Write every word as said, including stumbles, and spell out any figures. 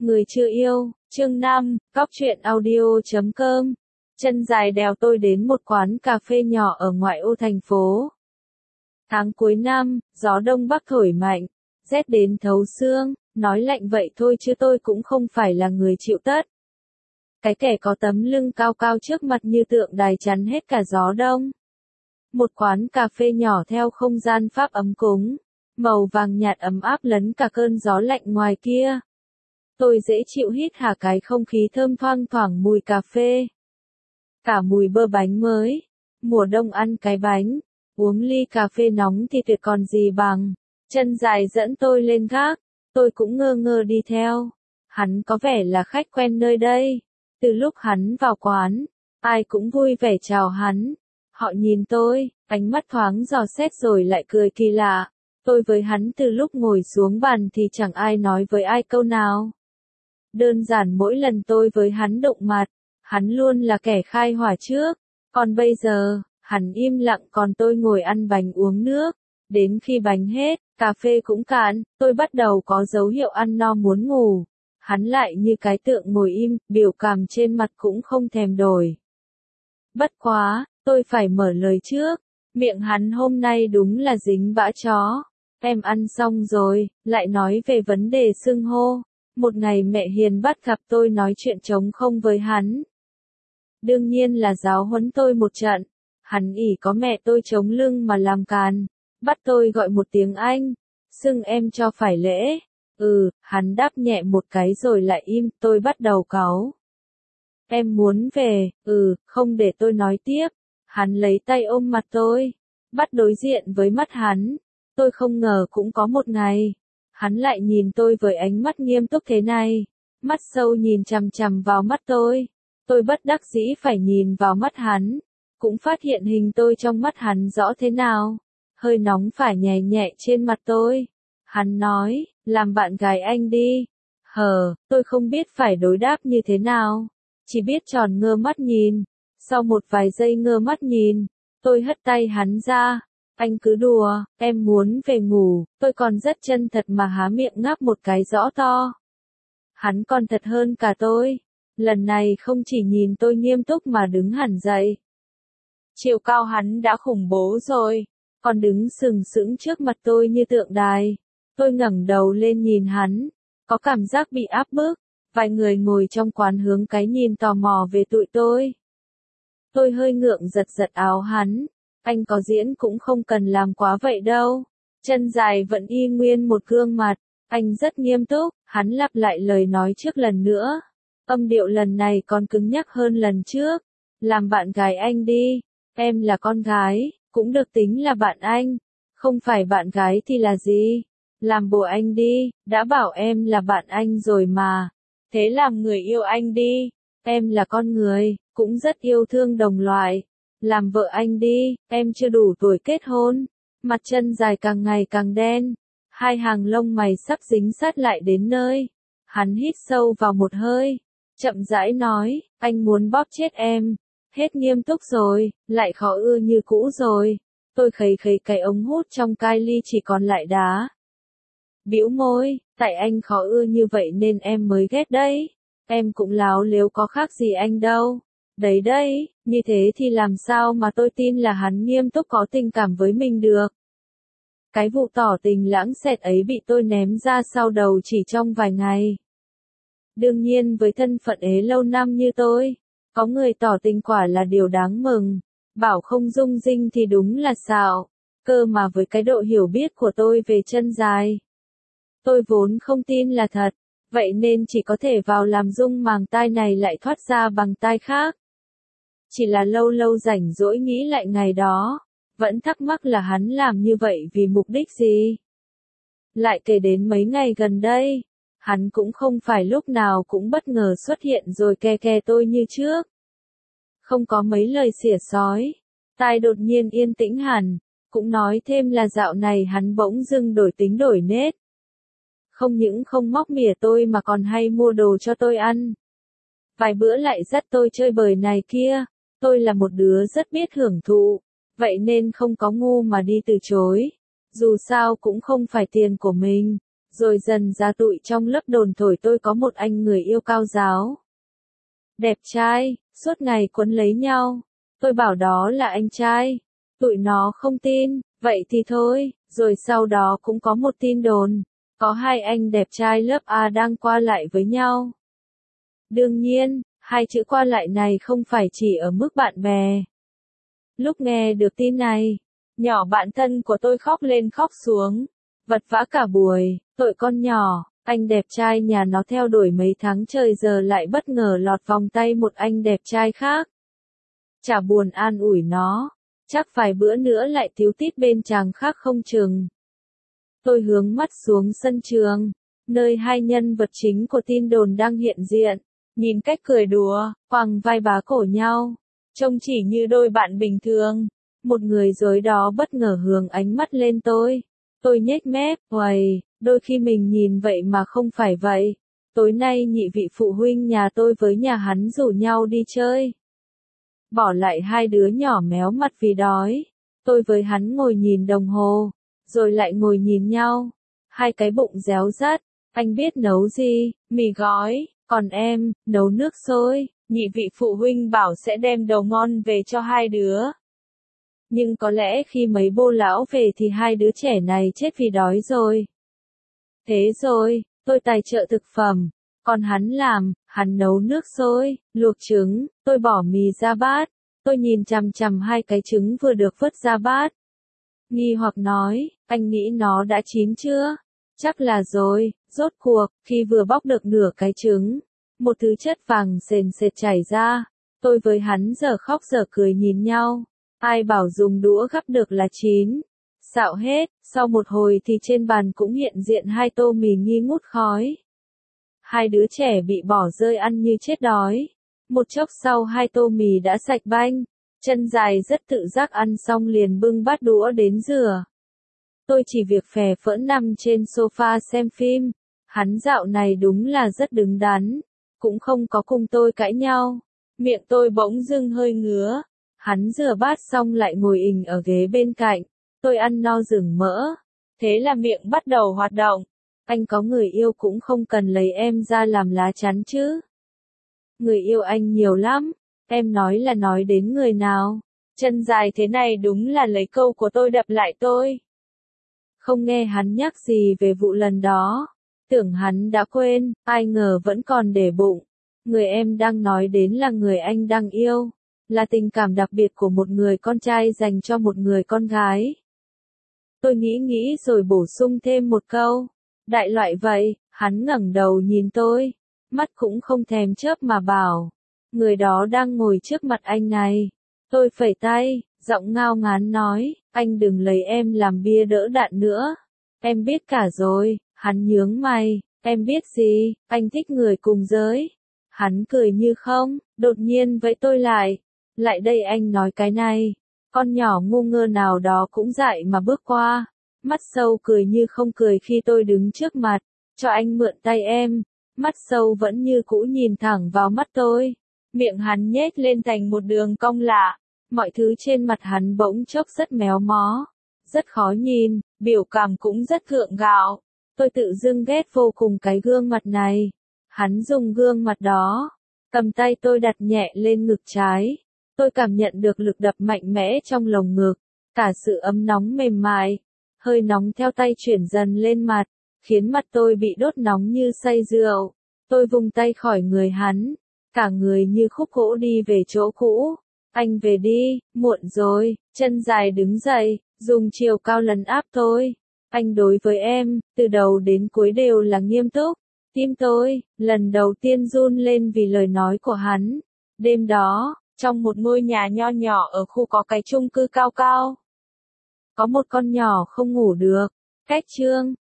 Người chưa yêu, chương năm, góc truyện audio chấm com. Chân dài đèo tôi đến một quán cà phê nhỏ ở ngoại ô thành phố. Tháng cuối năm, gió đông bắc thổi mạnh, rét đến thấu xương, nói lạnh vậy thôi chứ tôi cũng không phải là người chịu tất. Cái kẻ có tấm lưng cao cao trước mặt như tượng đài chắn hết cả gió đông. Một quán cà phê nhỏ theo không gian Pháp ấm cúng, màu vàng nhạt ấm áp lấn cả cơn gió lạnh ngoài kia. Tôi dễ chịu hít hà cái không khí thơm thoang thoảng mùi cà phê. Cả mùi bơ bánh mới. Mùa đông ăn cái bánh, uống ly cà phê nóng thì tuyệt còn gì bằng. Chân dài dẫn tôi lên gác, tôi cũng ngơ ngơ đi theo. Hắn có vẻ là khách quen nơi đây. Từ lúc hắn vào quán, ai cũng vui vẻ chào hắn. Họ nhìn tôi, ánh mắt thoáng dò xét rồi lại cười kỳ lạ. Tôi với hắn từ lúc ngồi xuống bàn thì chẳng ai nói với ai câu nào. Đơn giản mỗi lần tôi với hắn đụng mặt, hắn luôn là kẻ khai hỏa trước. Còn bây giờ, hắn im lặng còn tôi ngồi ăn bánh uống nước. Đến khi bánh hết, cà phê cũng cạn, tôi bắt đầu có dấu hiệu ăn no muốn ngủ. Hắn lại như cái tượng ngồi im, biểu cảm trên mặt cũng không thèm đổi. Bất quá, tôi phải mở lời trước. Miệng hắn hôm nay đúng là dính bã chó. Em ăn xong rồi, lại nói về vấn đề xưng hô. Một ngày mẹ hiền bắt gặp tôi nói chuyện trống không với hắn. Đương nhiên là giáo huấn tôi một trận. Hắn ỷ có mẹ tôi chống lưng mà làm càn. Bắt tôi gọi một tiếng anh. Xưng em cho phải lễ. Ừ, hắn đáp nhẹ một cái rồi lại im, tôi bắt đầu cáu. Em muốn về, ừ, không để tôi nói tiếp. Hắn lấy tay ôm mặt tôi. Bắt đối diện với mắt hắn. Tôi không ngờ cũng có một ngày. Hắn lại nhìn tôi với ánh mắt nghiêm túc thế này. Mắt sâu nhìn chằm chằm vào mắt tôi. Tôi bất đắc dĩ phải nhìn vào mắt hắn. Cũng phát hiện hình tôi trong mắt hắn rõ thế nào. Hơi nóng phải nhẹ nhẹ trên mặt tôi. Hắn nói, làm bạn gái anh đi. Hờ, tôi không biết phải đối đáp như thế nào. Chỉ biết tròn ngơ mắt nhìn. Sau một vài giây ngơ mắt nhìn, tôi hất tay hắn ra. Anh cứ đùa, em muốn về ngủ, tôi còn rất chân thật mà há miệng ngáp một cái rõ to. Hắn còn thật hơn cả tôi. Lần này không chỉ nhìn tôi nghiêm túc mà đứng hẳn dậy. Chiều cao hắn đã khủng bố rồi, còn đứng sừng sững trước mặt tôi như tượng đài. Tôi ngẩng đầu lên nhìn hắn, có cảm giác bị áp bức. Vài người ngồi trong quán hướng cái nhìn tò mò về tụi tôi. Tôi hơi ngượng giật giật áo hắn. Anh có diễn cũng không cần làm quá vậy đâu. Chân dài vẫn y nguyên một gương mặt. Anh rất nghiêm túc, hắn lặp lại lời nói trước lần nữa. Âm điệu lần này còn cứng nhắc hơn lần trước. Làm bạn gái anh đi. Em là con gái, cũng được tính là bạn anh. Không phải bạn gái thì là gì? Làm bồ anh đi, đã bảo em là bạn anh rồi mà. Thế làm người yêu anh đi. Em là con người, cũng rất yêu thương đồng loại. Làm vợ anh đi, em chưa đủ tuổi kết hôn. Mặt chân dài càng ngày càng đen. Hai hàng lông mày sắp dính sát lại đến nơi. Hắn hít sâu vào một hơi. Chậm rãi nói, anh muốn bóp chết em. Hết nghiêm túc rồi, lại khó ưa như cũ rồi. Tôi khấy khấy cái ống hút trong cai ly chỉ còn lại đá. Bĩu môi, tại anh khó ưa như vậy nên em mới ghét đấy. Em cũng láo lếu có khác gì anh đâu. Đấy đấy, như thế thì làm sao mà tôi tin là hắn nghiêm túc có tình cảm với mình được. Cái vụ tỏ tình lãng xẹt ấy bị tôi ném ra sau đầu chỉ trong vài ngày. Đương nhiên với thân phận ế lâu năm như tôi, có người tỏ tình quả là điều đáng mừng. Bảo không rung rinh thì đúng là xạo. Cơ mà với cái độ hiểu biết của tôi về chân dài, tôi vốn không tin là thật. Vậy nên chỉ có thể vào làm rung màng tai này lại thoát ra bằng tai khác. Chỉ là lâu lâu rảnh rỗi nghĩ lại ngày đó, vẫn thắc mắc là hắn làm như vậy vì mục đích gì. Lại kể đến mấy ngày gần đây, hắn cũng không phải lúc nào cũng bất ngờ xuất hiện rồi ke ke tôi như trước. Không có mấy lời xỉa xói, tai đột nhiên yên tĩnh hẳn, cũng nói thêm là dạo này hắn bỗng dưng đổi tính đổi nết. Không những không móc mỉa tôi mà còn hay mua đồ cho tôi ăn. Vài bữa lại dắt tôi chơi bời này kia. Tôi là một đứa rất biết hưởng thụ, vậy nên không có ngu mà đi từ chối. Dù sao cũng không phải tiền của mình, rồi dần ra tụi trong lớp đồn thổi tôi có một anh người yêu cao giáo. Đẹp trai, suốt ngày quấn lấy nhau. Tôi bảo đó là anh trai. Tụi nó không tin, vậy thì thôi, rồi sau đó cũng có một tin đồn. Có hai anh đẹp trai lớp A đang qua lại với nhau. Đương nhiên, hai chữ qua lại này không phải chỉ ở mức bạn bè. Lúc nghe được tin này, nhỏ bạn thân của tôi khóc lên khóc xuống, vật vã cả buổi, tội con nhỏ, anh đẹp trai nhà nó theo đuổi mấy tháng trời giờ lại bất ngờ lọt vòng tay một anh đẹp trai khác. Chả buồn an ủi nó, chắc vài bữa nữa lại tíu tít bên chàng khác không chừng. Tôi hướng mắt xuống sân trường, nơi hai nhân vật chính của tin đồn đang hiện diện, nhìn cách cười đùa, quàng vai bá cổ nhau, trông chỉ như đôi bạn bình thường. Một người dối đó bất ngờ hướng ánh mắt lên tôi. Tôi nhếch mép, uầy, đôi khi mình nhìn vậy mà không phải vậy. Tối nay nhị vị phụ huynh nhà tôi với nhà hắn rủ nhau đi chơi. Bỏ lại hai đứa nhỏ méo mặt vì đói. Tôi với hắn ngồi nhìn đồng hồ, rồi lại ngồi nhìn nhau. Hai cái bụng réo rắt, anh biết nấu gì, mì gói, còn em, nấu nước sôi. Nhị vị phụ huynh bảo sẽ đem đồ ngon về cho hai đứa. Nhưng có lẽ khi mấy bô lão về thì hai đứa trẻ này chết vì đói rồi. Thế rồi, tôi tài trợ thực phẩm, còn hắn làm, hắn nấu nước sôi, luộc trứng, tôi bỏ mì ra bát, tôi nhìn chằm chằm hai cái trứng vừa được vớt ra bát. Nghi hoặc nói, anh nghĩ nó đã chín chưa? Chắc là rồi, rốt cuộc, khi vừa bóc được nửa cái trứng, một thứ chất vàng sền sệt chảy ra, tôi với hắn giờ khóc giờ cười nhìn nhau. Ai bảo dùng đũa gắp được là chín. Xạo hết, sau một hồi thì trên bàn cũng hiện diện hai tô mì nghi ngút khói. Hai đứa trẻ bị bỏ rơi ăn như chết đói. Một chốc sau hai tô mì đã sạch banh. Chân dài rất tự giác ăn xong liền bưng bát đũa đến rửa. Tôi chỉ việc phè phỡn nằm trên sofa xem phim. Hắn dạo này đúng là rất đứng đắn. Cũng không có cùng tôi cãi nhau. Miệng tôi bỗng dưng hơi ngứa. Hắn rửa bát xong lại ngồi ình ở ghế bên cạnh. Tôi ăn no rừng mỡ. Thế là miệng bắt đầu hoạt động. Anh có người yêu cũng không cần lấy em ra làm lá chắn chứ. Người yêu anh nhiều lắm. Em nói là nói đến người nào? Chân dài thế này đúng là lấy câu của tôi đập lại tôi. Không nghe hắn nhắc gì về vụ lần đó. Tưởng hắn đã quên, ai ngờ vẫn còn để bụng. Người em đang nói đến là người anh đang yêu. Là tình cảm đặc biệt của một người con trai dành cho một người con gái. Tôi nghĩ nghĩ rồi bổ sung thêm một câu. Đại loại vậy, hắn ngẩng đầu nhìn tôi. Mắt cũng không thèm chớp mà bảo. Người đó đang ngồi trước mặt anh này. Tôi phẩy tay, giọng ngao ngán nói, anh đừng lấy em làm bia đỡ đạn nữa. Em biết cả rồi, hắn nhướng mày, em biết gì, anh thích người cùng giới. Hắn cười như không, đột nhiên vẫy tôi lại. Lại đây anh nói cái này. Con nhỏ ngu ngơ nào đó cũng dại mà bước qua. Mắt sâu cười như không cười khi tôi đứng trước mặt. Cho anh mượn tay em. Mắt sâu vẫn như cũ nhìn thẳng vào mắt tôi. Miệng hắn nhếch lên thành một đường cong lạ. Mọi thứ trên mặt hắn bỗng chốc rất méo mó. Rất khó nhìn, biểu cảm cũng rất gượng gạo. Tôi tự dưng ghét vô cùng cái gương mặt này. Hắn dùng gương mặt đó. Cầm tay tôi đặt nhẹ lên ngực trái. Tôi cảm nhận được lực đập mạnh mẽ trong lồng ngực, cả sự ấm nóng mềm mại, hơi nóng theo tay chuyển dần lên mặt, khiến mặt tôi bị đốt nóng như say rượu. Tôi vùng tay khỏi người hắn, cả người như khúc gỗ đi về chỗ cũ. Anh về đi, muộn rồi. Chân dài đứng dậy, dùng chiều cao lấn áp tôi. Anh đối với em, từ đầu đến cuối đều là nghiêm túc. Tim tôi, lần đầu tiên run lên vì lời nói của hắn. Đêm đó, trong một ngôi nhà nho nhỏ ở khu có cái chung cư cao cao. Có một con nhỏ không ngủ được. Cách trương,